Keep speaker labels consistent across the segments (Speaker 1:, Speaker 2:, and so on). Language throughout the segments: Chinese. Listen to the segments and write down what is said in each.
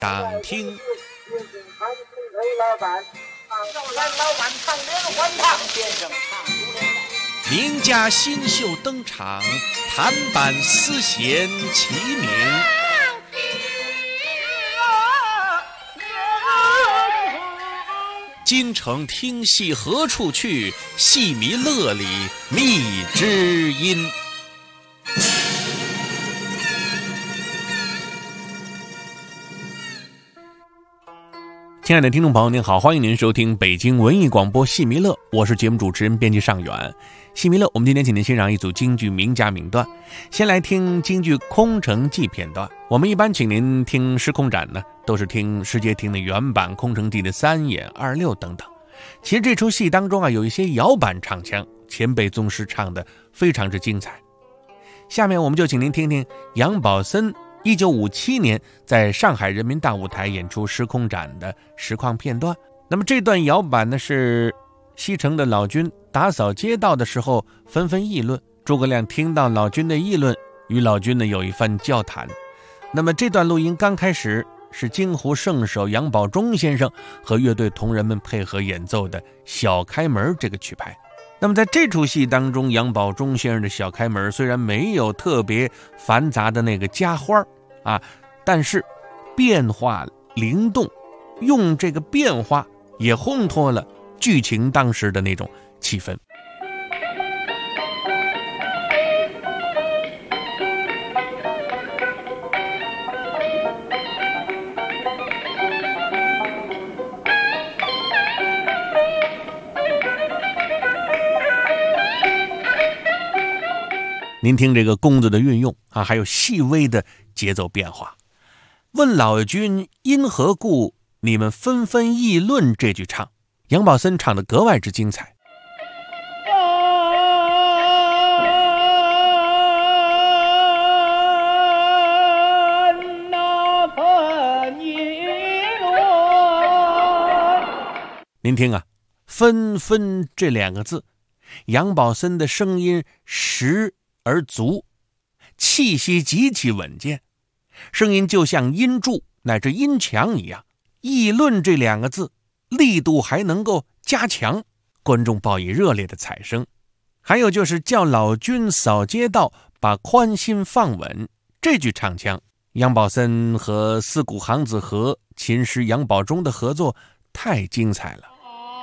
Speaker 1: 当听。
Speaker 2: 老板，让咱老板唱连环唱，先生唱出来。
Speaker 1: 名家新秀登场，弹板丝弦齐鸣。京城听戏何处去？戏迷乐里觅知音。亲爱的听众朋友您好，欢迎您收听北京文艺广播戏迷乐，我是节目主持人编辑尚远。戏迷乐，我们今天请您欣赏一组京剧名家名段。先来听京剧《空城计》片段。我们一般请您听时空展呢，都是听世界厅的原版《空城计》的3演、2、6等等。其实这出戏当中有一些摇板唱腔，前辈宗师唱的非常之精彩。下面我们就请您听听杨宝森1957年在上海人民大舞台演出时空展的实况片段。那么这段摇板呢，是西城的老军打扫街道的时候纷纷议论，诸葛亮听到老军的议论，与老军呢有一番交谈。那么这段录音刚开始是京胡圣手杨宝忠先生和乐队同仁们配合演奏的小开门这个曲牌。那么在这出戏当中，杨宝忠先生的小开门虽然没有特别繁杂的那个家花但是变化灵动，用这个变化也烘托了剧情当时的那种气氛。您听这个弓子的运用还有细微的节奏变化。问老君因何故，你们纷纷议论，这句唱杨宝森唱得格外之精彩。您听纷纷这2个字，杨宝森的声音实而足，气息极其稳健，声音就像音柱乃至音墙一样。议论这2个字力度还能够加强，观众报以热烈的彩声。还有就是叫老君扫街道，把宽心放稳，这句唱腔，杨宝森和四鼓行子和琴师杨宝忠的合作太精彩了。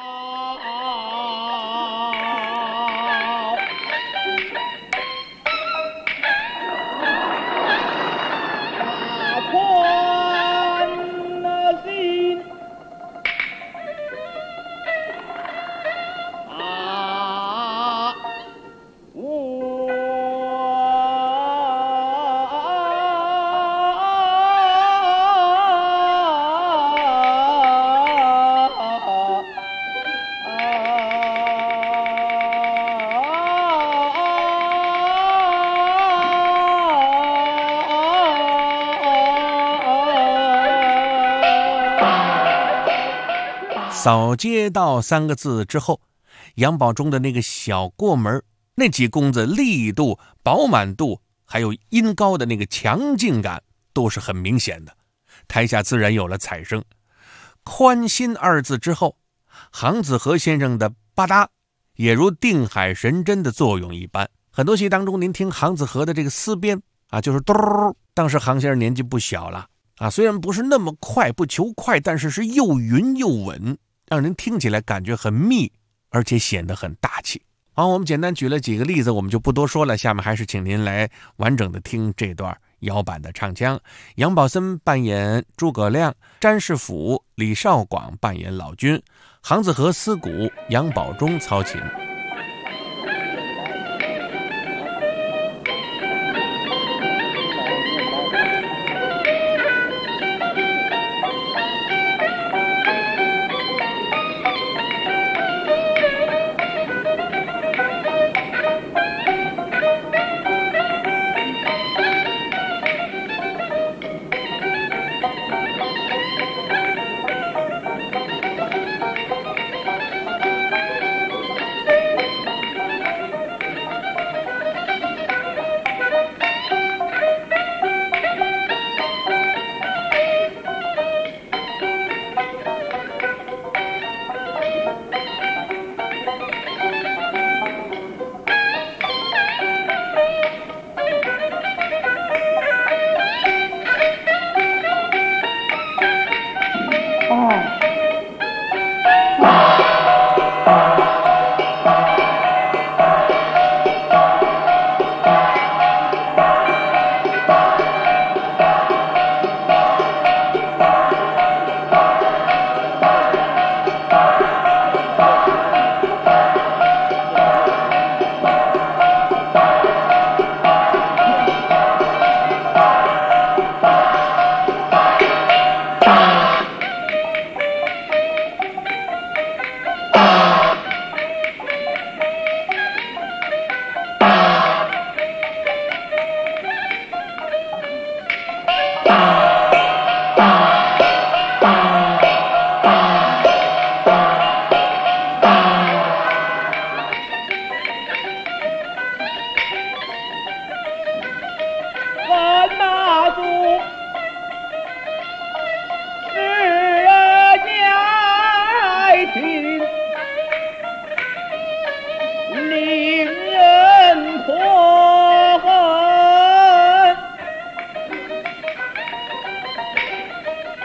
Speaker 1: 扫街道3个字之后，杨宝忠的那个小过门，那几弓子力度、饱满度还有音高的那个强劲感都是很明显的，台下自然有了彩声。宽心2字之后，行子和先生的吧嗒也如定海神针的作用一般。很多戏当中您听行子和的这个丝边就是嘟，当时行先生年纪不小了虽然不是那么快，不求快，但是又匀又稳，让人听起来感觉很密，而且显得很大气。好，我们简单举了几个例子，我们就不多说了，下面还是请您来完整的听这段摇板的唱腔。杨宝森扮演诸葛亮，詹世甫、李少广扮演老君，行子和丝鼓，杨宝忠操琴。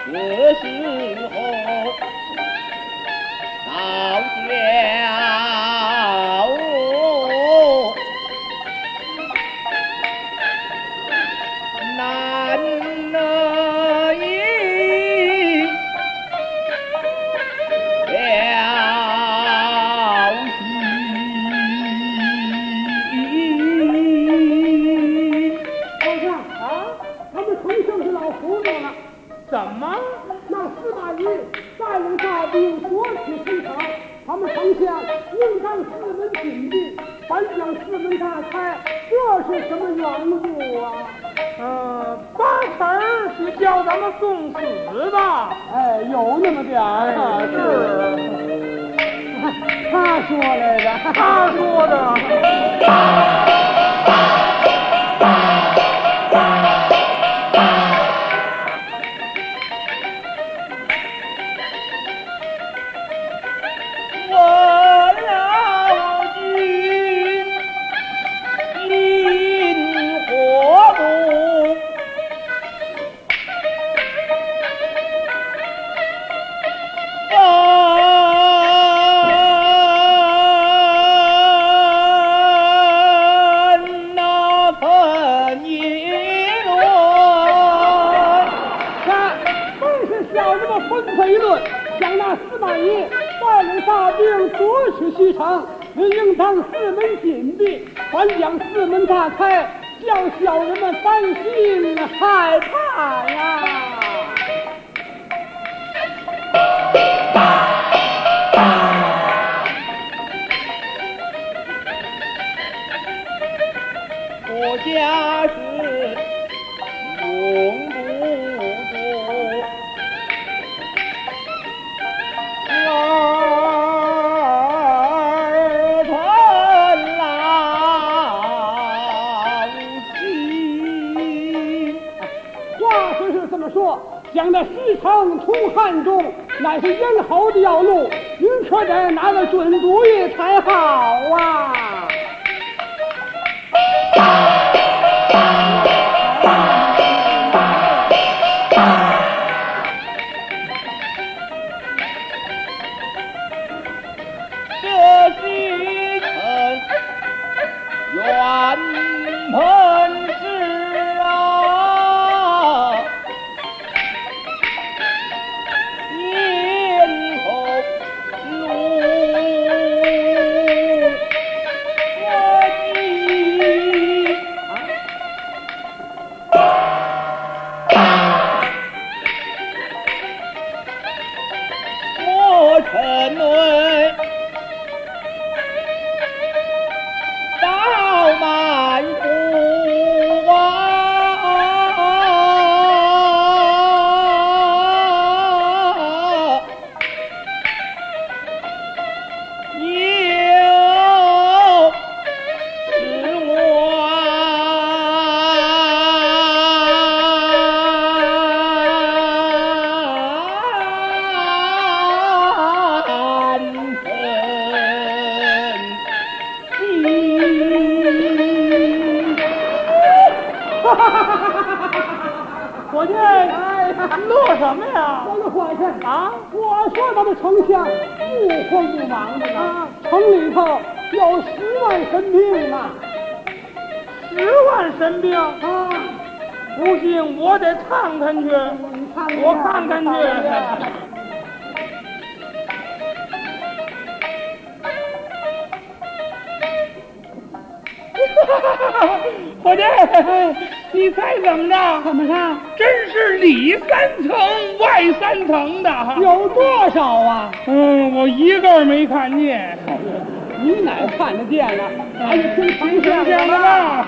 Speaker 2: 这时候到家难以
Speaker 3: 怎么？那司马懿带领大兵夺取城场，他们丞相应当四门紧闭，反将四门大开，这是什么缘故啊？八成儿是叫咱们送死吧？哎，有那么点儿啊，是。他说来的，他说的。西城应当四门紧闭，反将四门大开，叫小人们担心害怕呀。
Speaker 2: 我家是永不住。
Speaker 3: 将那西城图汉中，乃是咽喉的要路，您可得拿个准主意才好啊！
Speaker 2: 这西城原本是啊。臣为刀满腹
Speaker 3: 伙计，乐什么呀？我的伙计啊！我说咱们丞相不慌不忙的呢，城里头有10万神兵呢。10万神兵啊！不信我得看看去，我看看去。伙计，你猜怎么着？怎么着？真是里3层外3层的，有多少啊？我一个没看见。你哪看得见呢？还是听丞相的吧。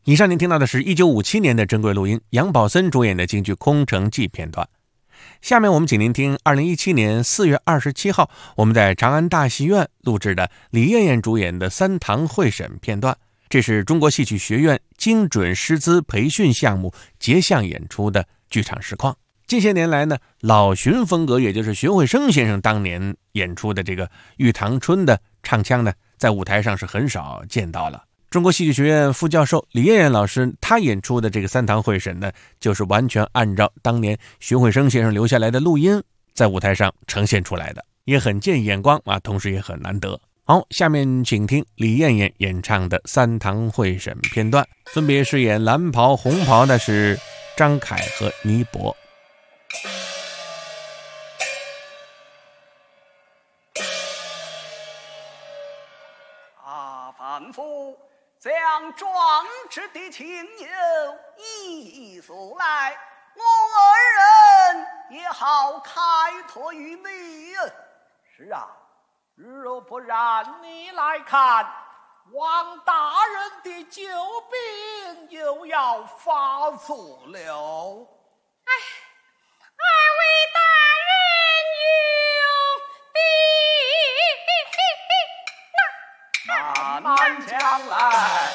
Speaker 1: 以上您听到的是1957年的珍贵录音，杨宝森主演的京剧《空城计》片段。下面我们请您听2017年4月27号我们在长安大戏院录制的李艳艳主演的三堂会审片段。这是中国戏曲学院精准师资培训项目节项演出的剧场实况。近些年来呢，老荀风格，也就是荀慧生先生当年演出的这个《玉堂春》的唱腔呢，在舞台上是很少见到了。中国戏剧学院副教授李艳艳老师，他演出的这个三堂会审呢，就是完全按照当年荀慧生先生留下来的录音，在舞台上呈现出来的，也很见眼光啊，同时也很难得。好，下面请听李艳艳演唱的三堂会审片段，分别饰演蓝袍、红袍的是张凯和倪博。
Speaker 4: 凡夫将壮志的情友一诉来，我二人也好开拓于你。
Speaker 2: 是啊，若不然你来看，王大人的旧病又要发作了。
Speaker 5: 哎，二位大人有病，
Speaker 2: 慢慢将来。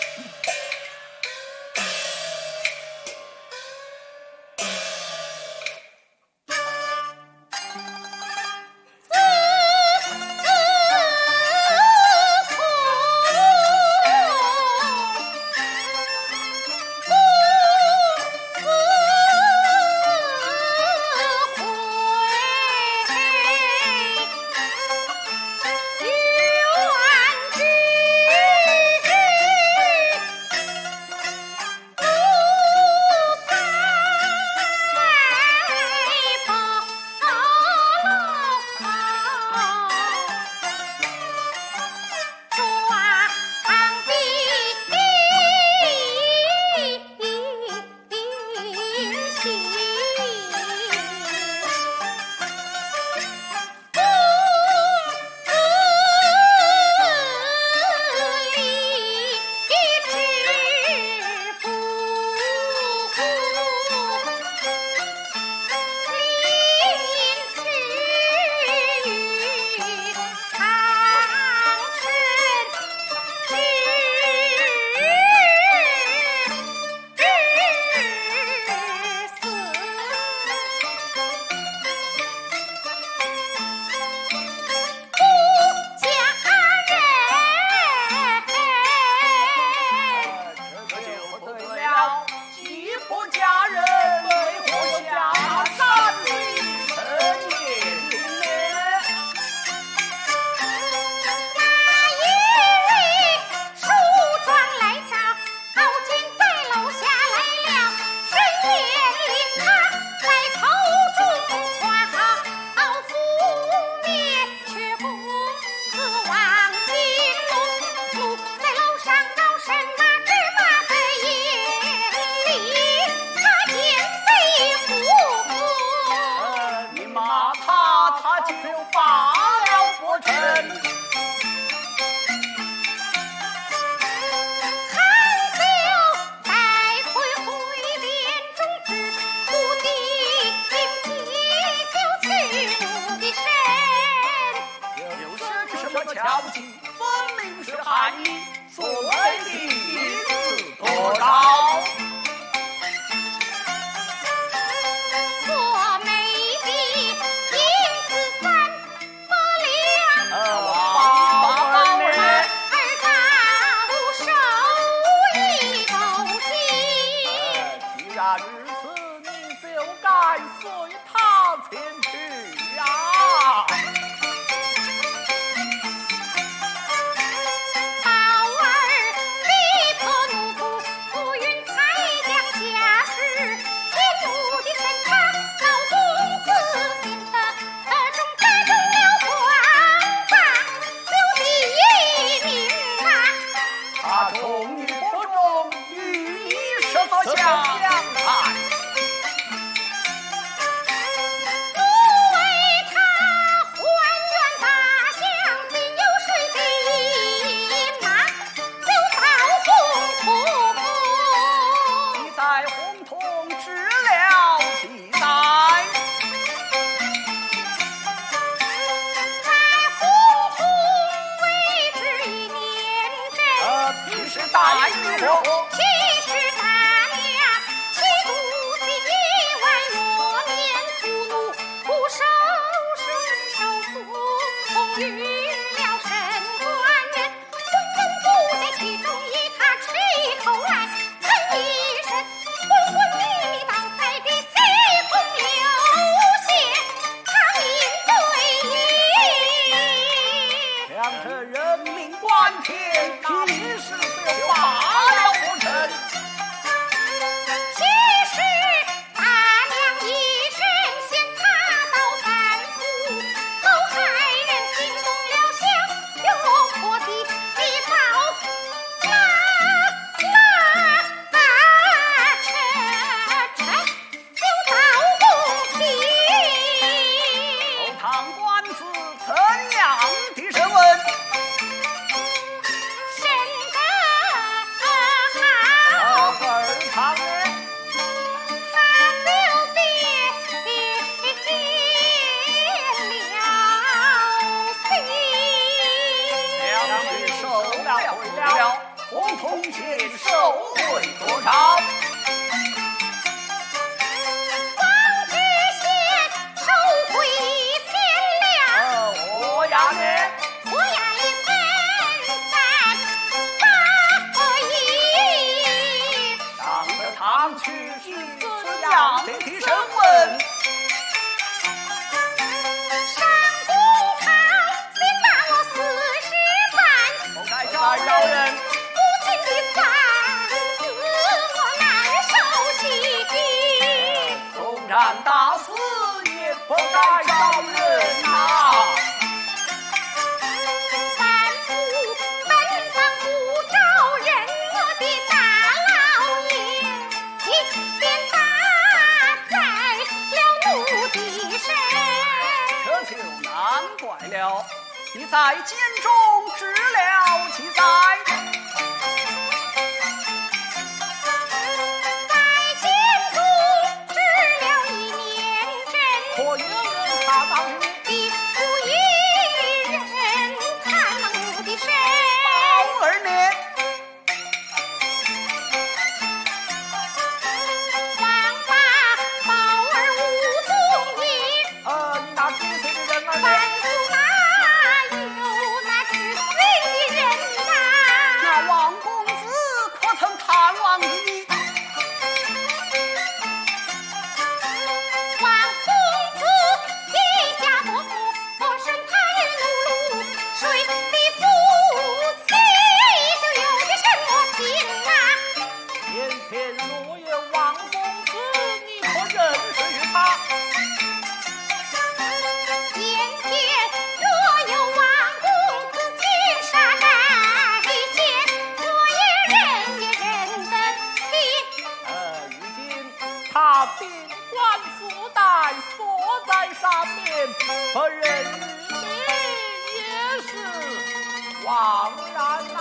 Speaker 2: 交集分明是含义，所谓的一字多少？
Speaker 5: 做媒的银子3百两，
Speaker 2: 王二呢？
Speaker 5: 二到手一斗金。
Speaker 2: 既然如此，你就该随他前去呀。
Speaker 5: 宝儿逼迫奴仆，不允彩
Speaker 2: 如何？
Speaker 5: 其实大娘其肚子意外若面父怒，不收拾手足，空遇了神官人，昏昏不在其中，以他吃一口来，喷一声，昏昏迷迷倒在地，气空流血，他应对
Speaker 2: 两者人命关天，那一时就罢了不成？
Speaker 5: 其实大娘一身先踏到三府，后害人惊动了响，又破地一包拉就到宫廷。
Speaker 4: 后堂官司怎样的审问？
Speaker 5: 审得好，
Speaker 2: 二堂呢？
Speaker 5: 他就别见了心。
Speaker 2: 两人受了贿了，共同先受贿多少？
Speaker 5: 王知县受贿钱两，
Speaker 2: 我呀呢？
Speaker 5: 我呀也分散8亿。
Speaker 2: 上了堂去是怎样的审问？
Speaker 5: 上公堂先把我40万，
Speaker 2: 不该叫人
Speaker 5: 无情的饭子我难受起。
Speaker 2: 纵然大死也不该招人呐！
Speaker 5: 反复本当不招人，我的大老爷一边打在了奴的身。
Speaker 4: 这就难怪了，你在监中治了几载？
Speaker 5: 在监中治了1年整，
Speaker 2: 可有人看到你
Speaker 5: 的不一人看了奴的身。
Speaker 4: 2年，
Speaker 5: 王八宝儿无踪影，
Speaker 2: 你那10岁的人儿
Speaker 5: 反
Speaker 2: 呢？
Speaker 5: 复哪有那10岁的人呐？
Speaker 4: 那王公子可曾探望于你？
Speaker 5: 王公子一家多富，我身太碌碌，谁的夫妻就有的什么情啊？
Speaker 2: 眼前若有王公子，你可认识他？
Speaker 5: 眼前若有王公子金沙在见，我也认得清。
Speaker 2: 如今他宾冠附带锁在上面，可认你也是枉然呐！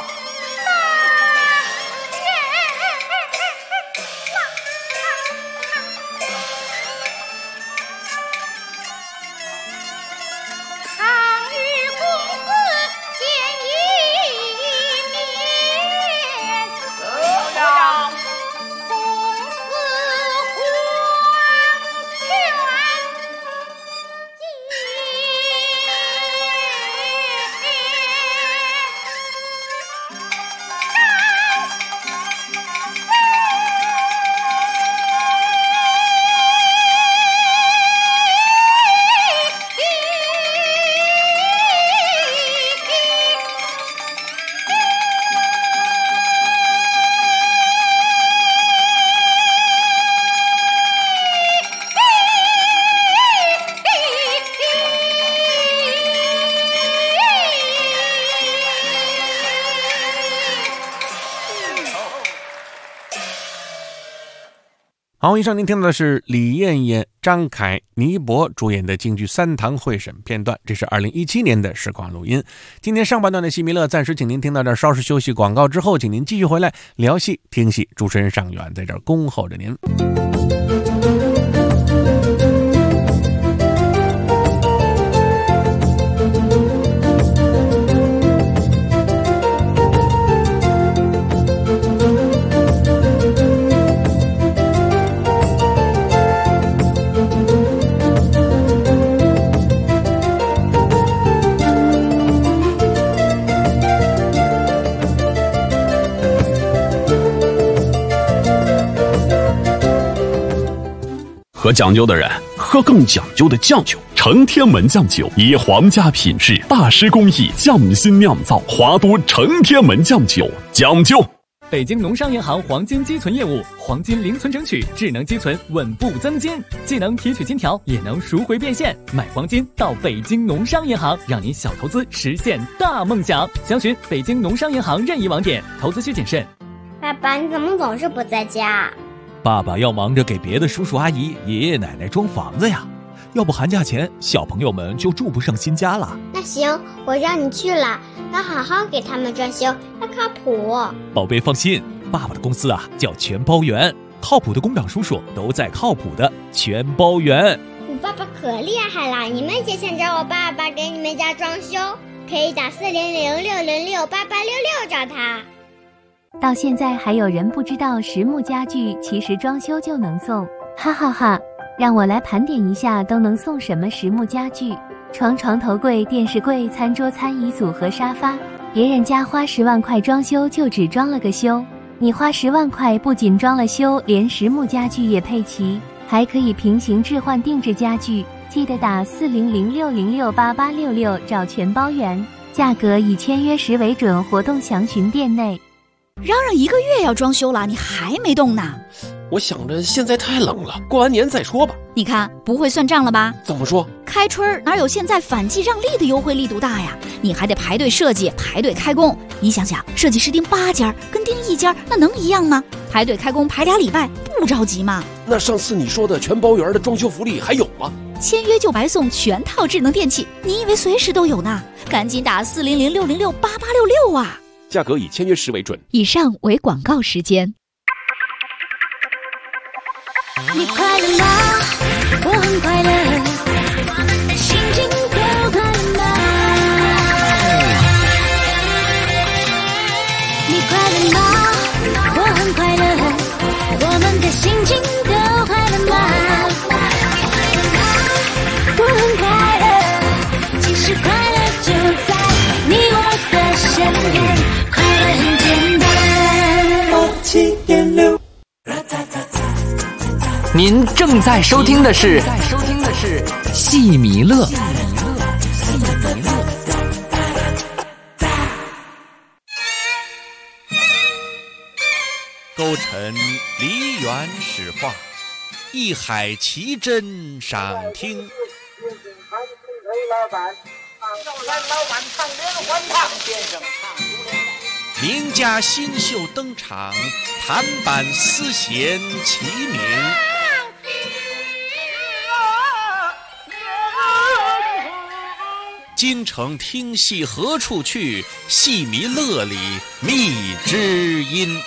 Speaker 5: 常与公子见一面，
Speaker 2: 这样
Speaker 5: 从此黄泉
Speaker 1: 好，以上您听到的是李艳艳、张凯、倪博主演的京剧《三堂会审》片段，这是2017年的实况录音。今天上半段的戏迷乐暂时请您听到这儿，稍事休息广告之后，请您继续回来聊戏听戏，主持人尚远在这儿恭候着您。
Speaker 6: 喝讲究的人喝更讲究的酱酒，承天门酱酒以皇家品质、大师工艺匠心酿造，华都承天门酱酒讲究。
Speaker 7: 北京农商银行黄金积存业务，黄金零存整取，智能积存，稳步增金，既能提取金条，也能赎回变现。买黄金到北京农商银行，让您小投资实现大梦想。详询北京农商银行任意网点，投资需谨慎。
Speaker 8: 爸爸，你怎么总是不在家？
Speaker 9: 爸爸要忙着给别的叔叔阿姨、爷爷奶奶装房子呀，要不寒假前小朋友们就住不上新家了。
Speaker 8: 那行，我让你去了，要好好给他们装修，要靠谱。
Speaker 9: 宝贝放心，爸爸的公司叫全包园，靠谱的工长叔叔都在靠谱的全包园。
Speaker 8: 你爸爸可厉害了，你们也想找我爸爸给你们家装修，可以打400-606-8866找他。
Speaker 10: 到现在还有人不知道实木家具其实装修就能送，哈哈哈！让我来盘点一下都能送什么实木家具：床、床头柜、电视柜、餐桌、餐椅组和沙发。别人家花10万块装修就只装了个修，你花10万块不仅装了修，连实木家具也配齐，还可以平行置换定制家具。记得打400-606-8866找全包园，价格以签约时为准，活动详询店内。
Speaker 11: 嚷嚷1个月要装修了，你还没动呢？
Speaker 12: 我想着现在太冷了，过完年再说吧。
Speaker 11: 你看不会算账了吧？
Speaker 12: 怎么说？
Speaker 11: 开春哪有现在反季让利的优惠力度大呀？你还得排队设计，排队开工。你想想，设计师订8家跟订1家那能一样吗？排队开工排2礼拜，不着急吗？
Speaker 12: 那上次你说的全包园的装修福利还有吗？
Speaker 11: 签约就白送全套智能电器，你以为随时都有呢？赶紧打400-606-8866啊！
Speaker 12: 价格以签约时为准。
Speaker 11: 以上为广告时间。
Speaker 5: 你快乐吗？我很快乐，我们的心情都快乐吗？你快乐吗？我很快乐，我们的心情都快乐吗？我很快乐，其实快乐就在你我的身边，快乐很简单。7.6。
Speaker 13: 您正在收听的是戏迷乐。
Speaker 1: 勾陈梨园史话，一海奇珍赏听。名家新秀登场，弹板丝弦齐鸣。京城听戏何处去？戏迷乐里觅知音。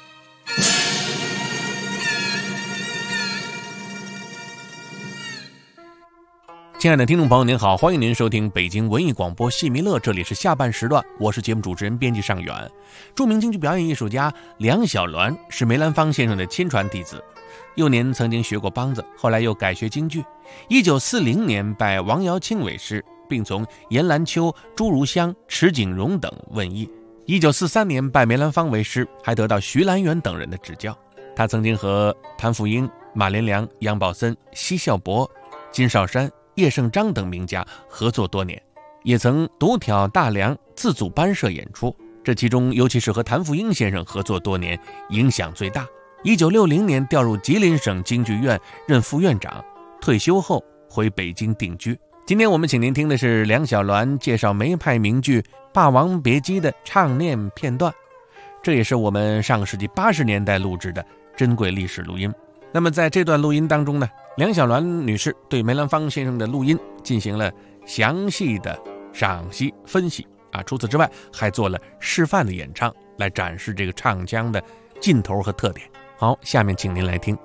Speaker 1: 亲爱的听众朋友您好，欢迎您收听北京文艺广播戏迷乐，这里是下半时段，我是节目主持人编辑尚远。著名京剧表演艺术家梁小鸾是梅兰芳先生的亲传弟子，幼年曾经学过梆子，后来又改学京剧。1940年拜王尧卿为师，并从严兰秋、朱如香、迟景荣等问艺。1943年拜梅兰芳为师，还得到徐兰元等人的指教。他曾经和谭富英、马连良、杨宝森、奚孝伯、金少山、叶圣章等名家合作多年，也曾独挑大梁自组班社演出。这其中尤其是和谭富英先生合作多年，影响最大。1960年调入吉林省京剧院任副院长，退休后回北京定居。今天我们请您听的是梁小鸾介绍梅派名剧《霸王别姬》的唱念片段，这也是我们上个世纪80年代录制的珍贵历史录音。那么在这段录音当中呢，梁小鸾女士对梅兰芳先生的录音进行了详细的赏析分析啊，除此之外还做了示范的演唱，来展示这个唱腔的劲头和特点。好，下面请您来听。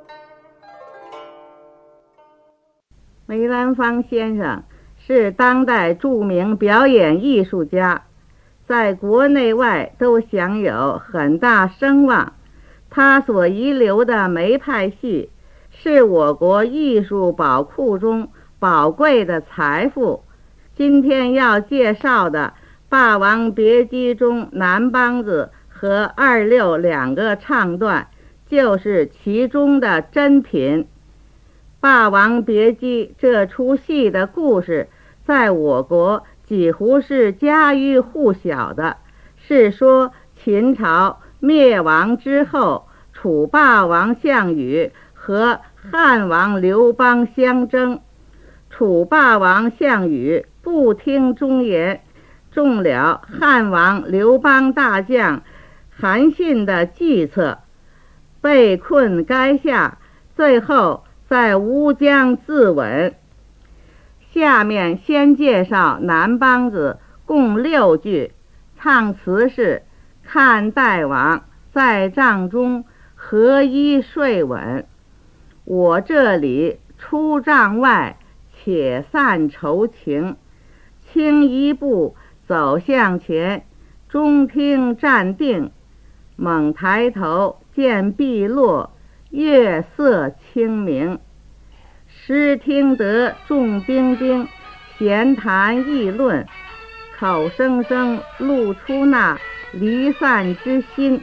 Speaker 14: 梅兰芳先生是当代著名表演艺术家，在国内外都享有很大声望。他所遗留的梅派戏是我国艺术宝库中宝贵的财富。今天要介绍的《霸王别姬》中南梆子和2/6两个唱段就是其中的珍品。 霸王别姬》这出戏的故事在我国几乎是家喻户晓的，是说秦朝灭亡之后，楚霸王项羽和汉王刘邦相争，楚霸王项羽不听忠言，中了汉王刘邦大将韩信的计策，被困垓下，最后在乌江自刎。下面先介绍南梆子共6句，唱词是：看大王在帐中合衣睡稳，我这里出帐外且散愁情，轻一步走向前，中厅站定，猛抬头见碧落，月色清明。时听得众兵丁闲谈议论，口声声露出那离散之心。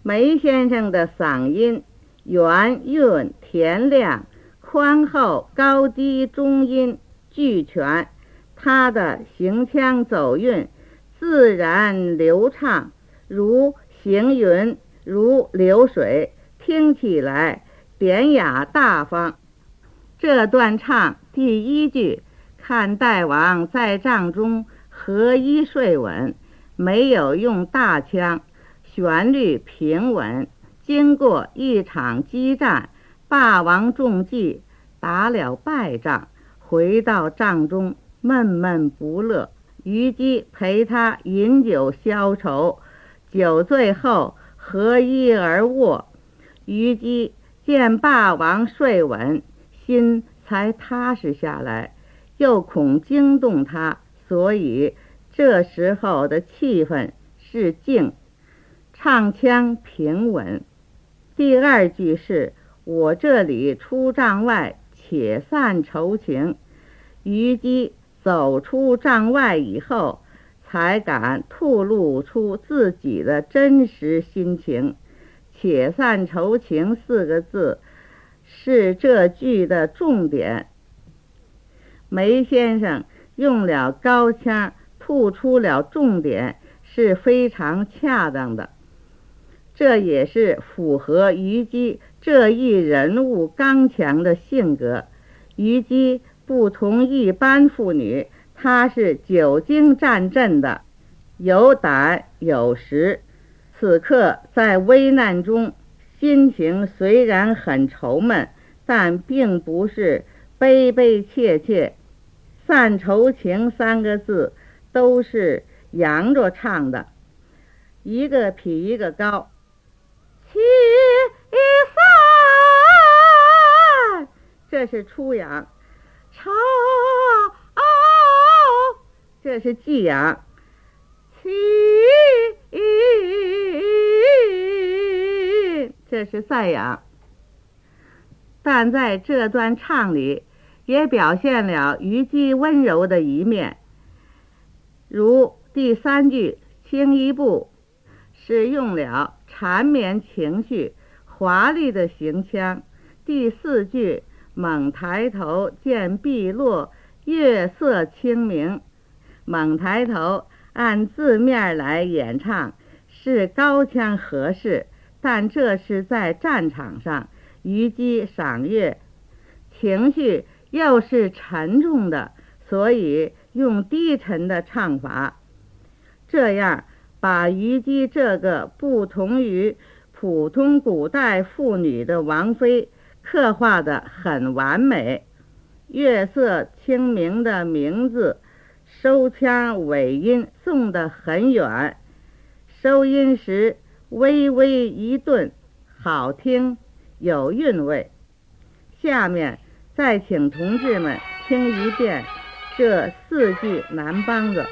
Speaker 14: 梅先生的嗓音圆润甜亮，宽厚高低中音俱全，他的行腔走韵自然流畅，如行云，如流水，听起来典雅大方。这段唱第一句，看大王在帐中合一睡稳，没有用大腔，旋律平稳。经过一场激战，霸王中计，打了败仗，回到帐中闷闷不乐。虞姬陪他饮酒消愁，酒醉后合衣而卧。虞姬见霸王睡稳，心才踏实下来，又恐惊动他，所以这时候的气氛是静，唱腔平稳。第二句是我这里出帐外，且散愁情。虞姬走出帐外以后，才敢吐露出自己的真实心情。且散愁情4个字是这句的重点。梅先生用了高腔，吐出了重点，是非常恰当的。这也是符合虞姬这一人物刚强的性格。虞姬不同一般妇女，她是久经战阵的，有胆有识。此刻在危难中，心情虽然很愁闷，但并不是悲悲切切。散愁情3个字都是扬着唱的，一个比一个高。气散，这是出扬；愁，这是寄扬。气，这是散扬。但在这段唱里，也表现了虞姬温柔的一面，如第3句轻一步，是用了缠绵情绪华丽的行腔。第4句猛抬头见碧落，月色清明。猛抬头按字面来演唱是高腔合适，但这是在战场上，虞姬赏月，情绪又是沉重的，所以用低沉的唱法，这样把虞姬这个不同于普通古代妇女的王妃刻画得很完美。月色清明的名字收腔尾音送得很远，收音时微微一顿，好听有韵味。下面再请同志们听一遍这4句南梆子。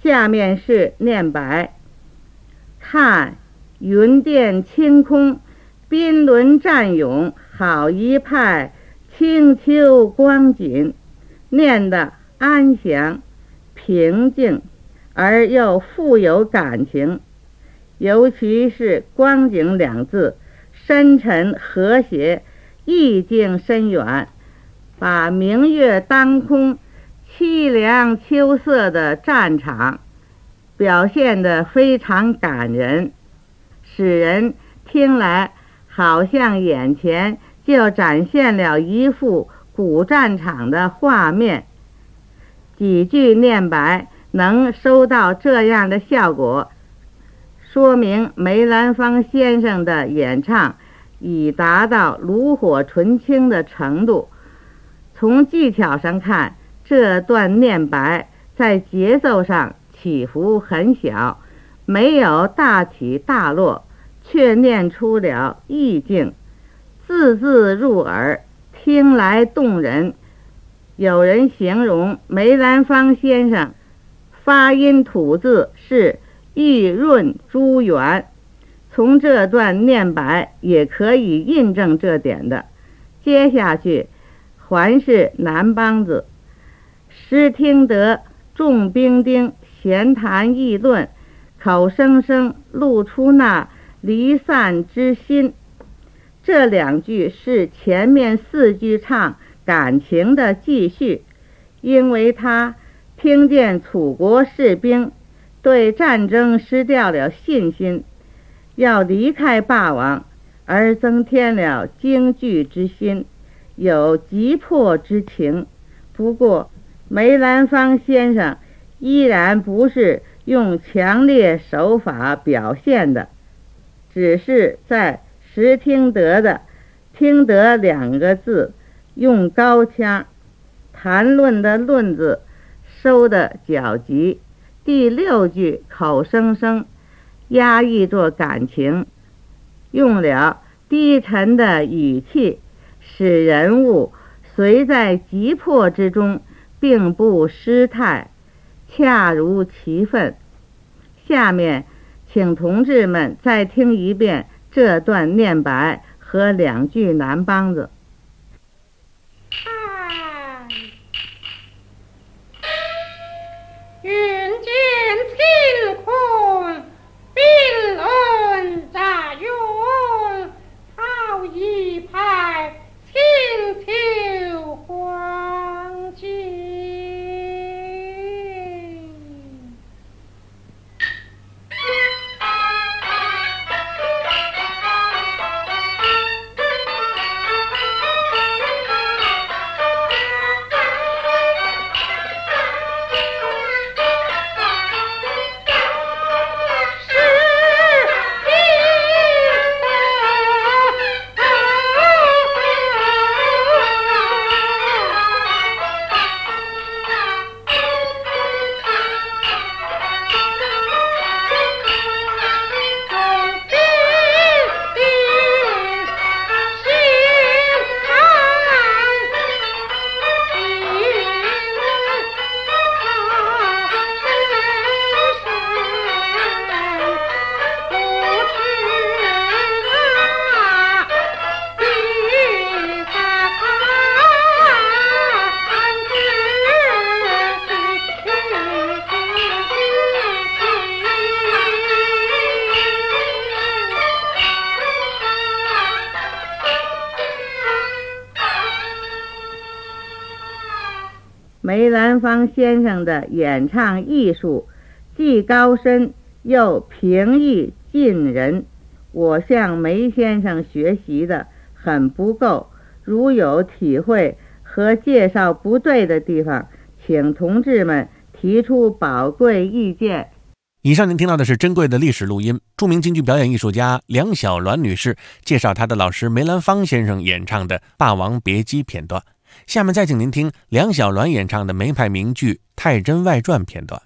Speaker 14: 下面是念白：看云钿清空，宾轮战涌，好一派清秋光景。念得安详平静而又富有感情，尤其是光景两字，深沉和谐，意境深远，把明月当空凄凉秋色的战场表现得非常感人，使人听来好像眼前就展现了一幅古战场的画面。几句念白能收到这样的效果，说明梅兰芳先生的演唱已达到炉火纯青的程度。从技巧上看，这段念白在节奏上起伏很小，没有大起大落，却念出了意境，字字入耳，听来动人。有人形容梅兰芳先生发音吐字是玉润珠圆，从这段念白也可以印证这点的。接下去还是南梆子，诗听得众兵丁闲谈议论，口声声露出那离散之心。这两句是前面4句唱感情的继续，因为他听见楚国士兵对战争失掉了信心，要离开霸王，而增添了惊惧之心，有急迫之情。不过梅兰芳先生依然不是用强烈手法表现的，只是在识听得的听得2个字用高腔，谈论的论字收得较急，第6句口声声压抑着感情，用了低沉的语气，使人物随在急迫之中，并不失态，恰如其分。下面请同志们再听一遍这段念白和2句南梆子。
Speaker 5: 云间晴空，冰轮乍涌，好一派清秋光景。
Speaker 14: 梅兰芳先生的演唱艺术既高深又平易近人，我向梅先生学习的很不够，如有体会和介绍不对的地方，请同志们提出宝贵意见。
Speaker 1: 以上您听到的是珍贵的历史录音，著名京剧表演艺术家梁小鸾女士介绍她的老师梅兰芳先生演唱的《霸王别姬》片段。下面再请您听梁小鸾演唱的梅派名剧《太真外传》片段。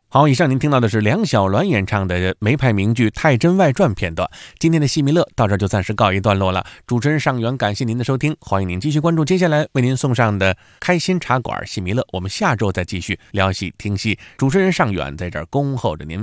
Speaker 1: 好，以上您听到的是梁小鸾演唱的梅派名剧《太真外传》片段。今天的戏迷乐到这儿就暂时告一段落了。主持人尚元，感谢您的收听，欢迎您继续关注接下来为您送上的开心茶馆戏迷乐。我们下周再继续聊戏听戏。主持人尚元在这儿恭候着您。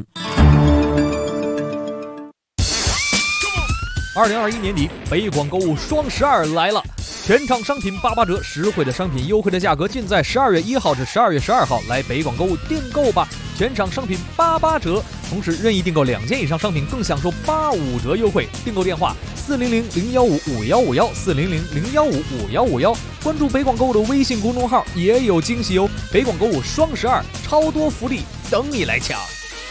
Speaker 9: 2021年底，北广购物双12来了。全场商品88折，实惠的商品，优惠的价格，尽在12月1号至12月12号来北广购物订购吧！全场商品88折，同时任意订购2件以上商品更享受85折优惠。订购电话400-015-5151，400-015-5151，关注北广购物的微信公众号也有惊喜哦！北广购物双12，超多福利等你来抢。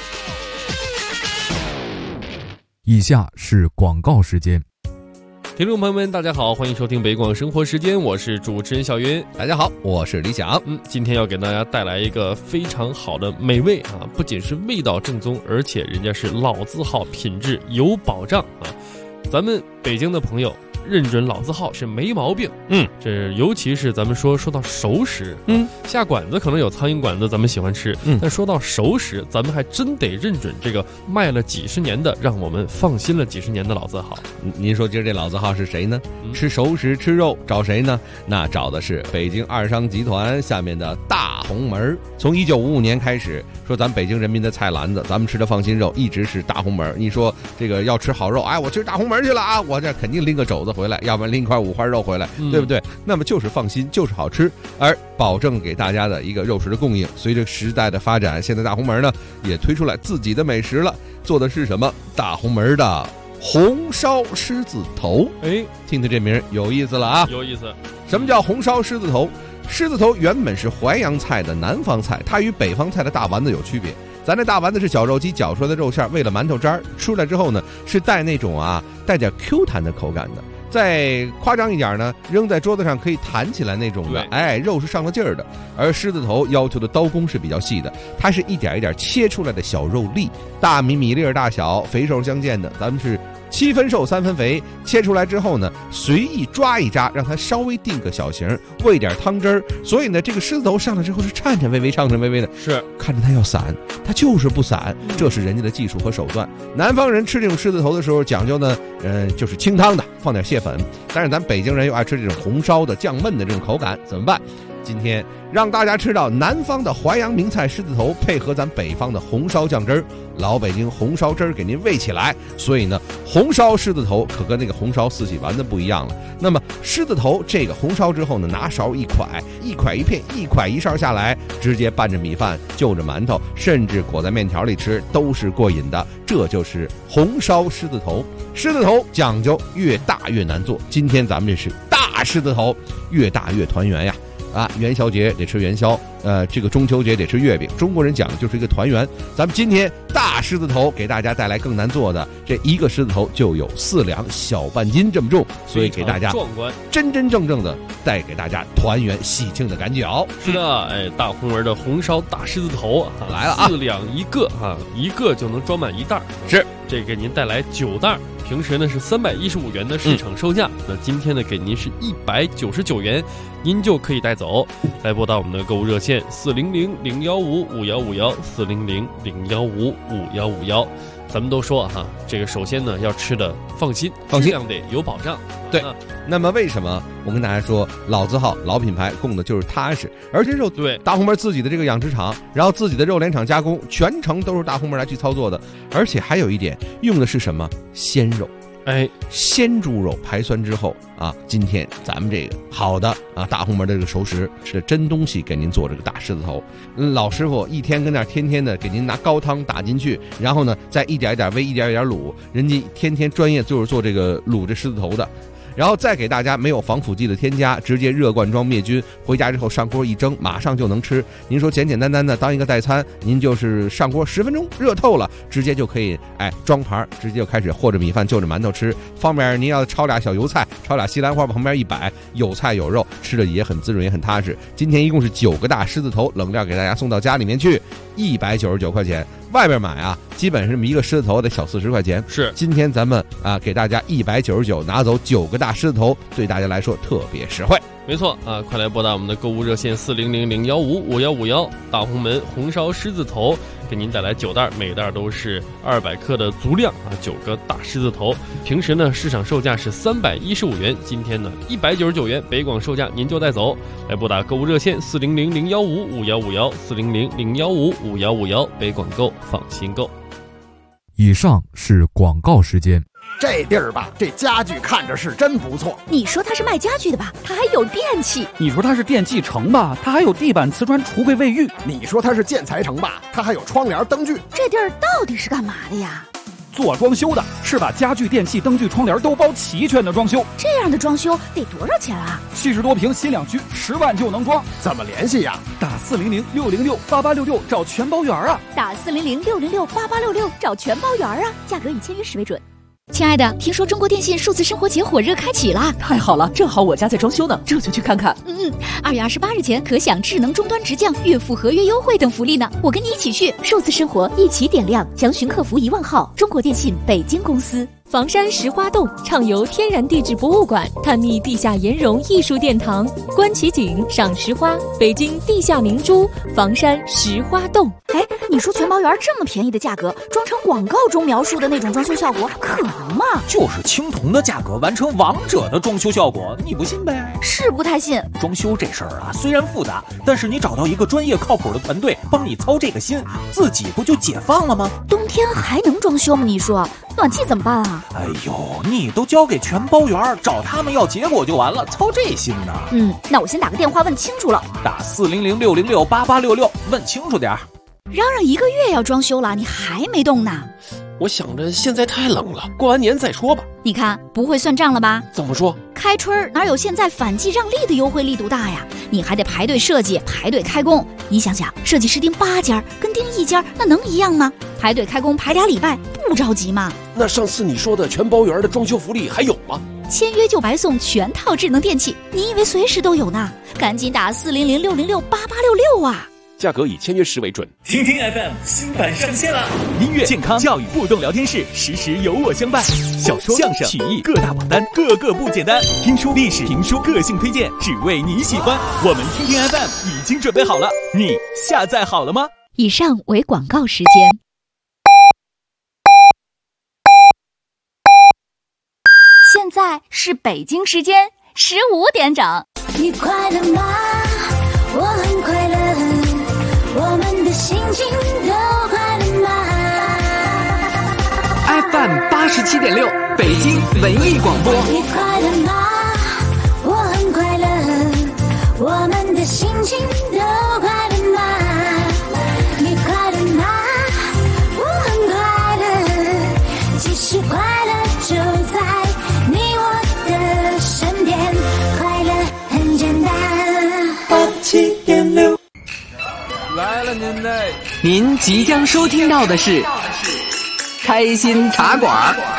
Speaker 15: 以下是广告时间。
Speaker 16: 听众朋友们，大家好，欢迎收听北广生活时间，我是主持人小云。
Speaker 17: 大家好，我是李想。
Speaker 16: 今天要给大家带来一个非常好的美味啊，不仅是味道正宗，而且人家是老字号，品质有保障啊。咱们北京的朋友认准老字号是没毛病。这尤其是咱们说到熟食，下馆子可能有苍蝇馆子咱们喜欢吃，但说到熟食，咱们还真得认准这个卖了几十年的，让我们放心了几十年的老字号。
Speaker 17: 您说今儿这老字号是谁呢？吃熟食吃肉找谁呢？那找的是北京二商集团下面的大红门。从1955年开始，说咱北京人民的菜篮子，咱们吃的放心肉一直是大红门。你说这个要吃好肉，哎，我吃大红门去了啊，我这肯定拎个肘子回来，要不然拎块五花肉回来，对不对？那么就是放心，就是好吃，而保证给大家的一个肉食的供应。随着时代的发展，现在大红门呢也推出来自己的美食了，做的是什么？大红门的红烧狮子头。听听这名有意思了啊！
Speaker 16: 有意思。
Speaker 17: 什么叫红烧狮子头？狮子头原本是淮扬菜的南方菜，它与北方菜的大丸子有区别。咱这大丸子是绞肉机搅出来的肉馅，为了馒头渣儿，出来之后呢是带那种带点 Q 弹的口感的。再夸张一点呢，扔在桌子上可以弹起来那种的，肉是上了劲儿的。而狮子头要求的刀工是比较细的，它是一点一点切出来的小肉粒，大米粒大小，肥瘦相间的。咱们是7分瘦3分肥，切出来之后呢，随意抓一扎，让它稍微定个小形，喂点汤汁儿。所以呢，这个狮子头上来之后是颤颤巍巍、颤颤巍巍的，
Speaker 16: 是
Speaker 17: 看着它要散，它就是不散，这是人家的技术和手段。南方人吃这种狮子头的时候讲究呢，就是清汤的，放点蟹粉。但是咱北京人又爱吃这种红烧的、酱焖的这种口感，怎么办？今天让大家吃到南方的淮扬名菜狮子头，配合咱北方的红烧酱汁儿，老北京红烧汁儿给您喂起来。所以呢，红烧狮子头可跟那个红烧四喜丸子不一样了。那么狮子头这个红烧之后呢，拿勺一蒯，一蒯一片，一蒯一勺下来，直接拌着米饭，就着馒头，甚至裹在面条里吃，都是过瘾的。这就是红烧狮子头。狮子头讲究越大越难做，今天咱们这是大狮子头，越大越团圆呀。元宵节得吃元宵，这个中秋节得吃月饼。中国人讲的就是一个团圆。咱们今天大狮子头给大家带来更难做的，这一个狮子头就有4两小半斤这么重，所以给大家
Speaker 16: 壮观，
Speaker 17: 真真正正的带给大家团圆喜庆的感觉。
Speaker 16: 是的，大红门的红烧大狮子头
Speaker 17: 来了啊
Speaker 16: ，4两一个一个就能装满1袋。
Speaker 17: 是，
Speaker 16: 这给您带来9袋。平时呢是315元的市场售价，那今天呢给您是199元，您就可以带走。来拨打我们的购物热线400-015-5151，400-015-5151。咱们都说这个首先呢要吃的放心，质量得有保障。
Speaker 17: 对，那么为什么我跟大家说老字号、老品牌供的就是踏实？而且肉
Speaker 16: 对
Speaker 17: 大红门自己的这个养殖场，然后自己的肉联厂加工，全程都是大红门来去操作的。而且还有一点，用的是什么鲜肉？鲜猪肉排酸之后今天咱们这个好的大红门的这个熟食是真东西，给您做这个大狮子头。老师傅一天跟那天天的给您拿高汤打进去，然后呢再一点一点煨，一点一点卤，人家天天专业就是做这个卤这狮子头的。然后再给大家没有防腐剂的添加，直接热罐装灭菌，回家之后上锅一蒸，马上就能吃。您说简简单单的当一个代餐，您就是上锅10分钟热透了，直接就可以装盘，直接就开始和着米饭就着馒头吃。方便您要炒俩小油菜，炒俩西兰花旁边一摆，有菜有肉，吃的也很滋润也很踏实。今天一共是9个大狮子头冷料给大家送到家里面去，199块钱。外边买基本是一个狮子头得小40块钱。
Speaker 16: 是，
Speaker 17: 今天咱们给大家199拿走9个大狮子头，对大家来说特别实惠。
Speaker 16: 没错快来拨打我们的购物热线400-015-5151，大红门红烧狮子头给您带来9袋，每袋都是200克的足量啊，9个大狮子头。平时呢市场售价是315元，今天呢199元，北广售价您就带走。来拨打购物热线400-015-5151，400-015-5151，北广购，放心购。
Speaker 15: 以上是广告时间。
Speaker 18: 这地儿吧，这家具看着是真不错。
Speaker 11: 你说它是卖家具的吧，它还有电器。
Speaker 19: 你说它是电器城吧，它还有地板、瓷砖、橱柜、卫浴。
Speaker 18: 你说它是建材城吧，它还有窗帘、灯具。
Speaker 11: 这地儿到底是干嘛的呀？
Speaker 19: 做装修的，是把家具、电器、灯具、窗帘都包齐全的装修。
Speaker 11: 这样的装修得多少钱啊
Speaker 19: ？70多平新两居，10万就能装。
Speaker 18: 怎么联系呀？
Speaker 19: 打400-606-8866找全包圆啊！
Speaker 11: 打400-606-8866找全包圆啊！价格以签约时为准。亲爱的，听说中国电信数字生活节火热开启了，
Speaker 20: 太好了，正好我家在装修呢，这就去看看。
Speaker 11: 2月28日前可享智能终端直降、月付合约优惠等福利呢，我跟你一起去，数字生活一起点亮，详询客服1万号，中国电信北京公司。
Speaker 21: 房山石花洞畅游天然地质博物馆，探秘地下岩溶艺术殿堂，观奇景，赏石花，北京地下明珠，房山石花洞。
Speaker 11: 哎，你说全包圆这么便宜的价格，装成广告中描述的那种装修效果，可能吗？
Speaker 22: 就是青铜的价格完成王者的装修效果，你不信呗？
Speaker 11: 是不太信。
Speaker 22: 装修这事儿啊，虽然复杂，但是你找到一个专业靠谱的团队帮你操这个心，自己不就解放了吗？
Speaker 11: 冬天还能装修吗？你说暖气怎么办啊？
Speaker 22: 哎呦，你都交给全包圆，找他们要结果就完了，操这心呢？
Speaker 11: 那我先打个电话问清楚了。
Speaker 22: 打400-606-8866，问清楚点儿。
Speaker 11: 嚷嚷1个月要装修了，你还没动呢？
Speaker 12: 我想着现在太冷了，过完年再说吧。
Speaker 11: 你看不会算账了吧？
Speaker 12: 怎么说？
Speaker 11: 开春哪有现在反季让利的优惠力度大呀？你还得排队设计，排队开工。你想想，设计师盯8家，跟盯1家，那能一样吗？排队开工排2礼拜，不着急吗？
Speaker 12: 那上次你说的全包圆的装修福利还有吗？
Speaker 11: 签约就白送全套智能电器，你以为随时都有呢？赶紧打400-606-8866啊！
Speaker 12: 价格以签约时为准。
Speaker 7: 听听 FM 新版上线了，音乐、健康、教育互动聊天室，时时有我相伴。小说、相声、曲艺各大榜单，个个不简单。听书、历史、评书，个性推荐，只为你喜欢。我们听听 FM 已经准备好了，你下载好了吗？
Speaker 11: 以上为广告时间。
Speaker 23: 现在是北京时间15点整。
Speaker 5: 你快乐吗？我很快乐，我们的心情都快乐吗
Speaker 13: ？FM 87.6，北京文艺广播。
Speaker 5: 你快乐吗？我很快乐，我们的心情都快乐吗？你快乐吗？我很快乐，其实快乐就在你我的身边，快乐很简单。87.6
Speaker 12: 来了您嘞！
Speaker 13: 您即将收听到的是开心茶馆。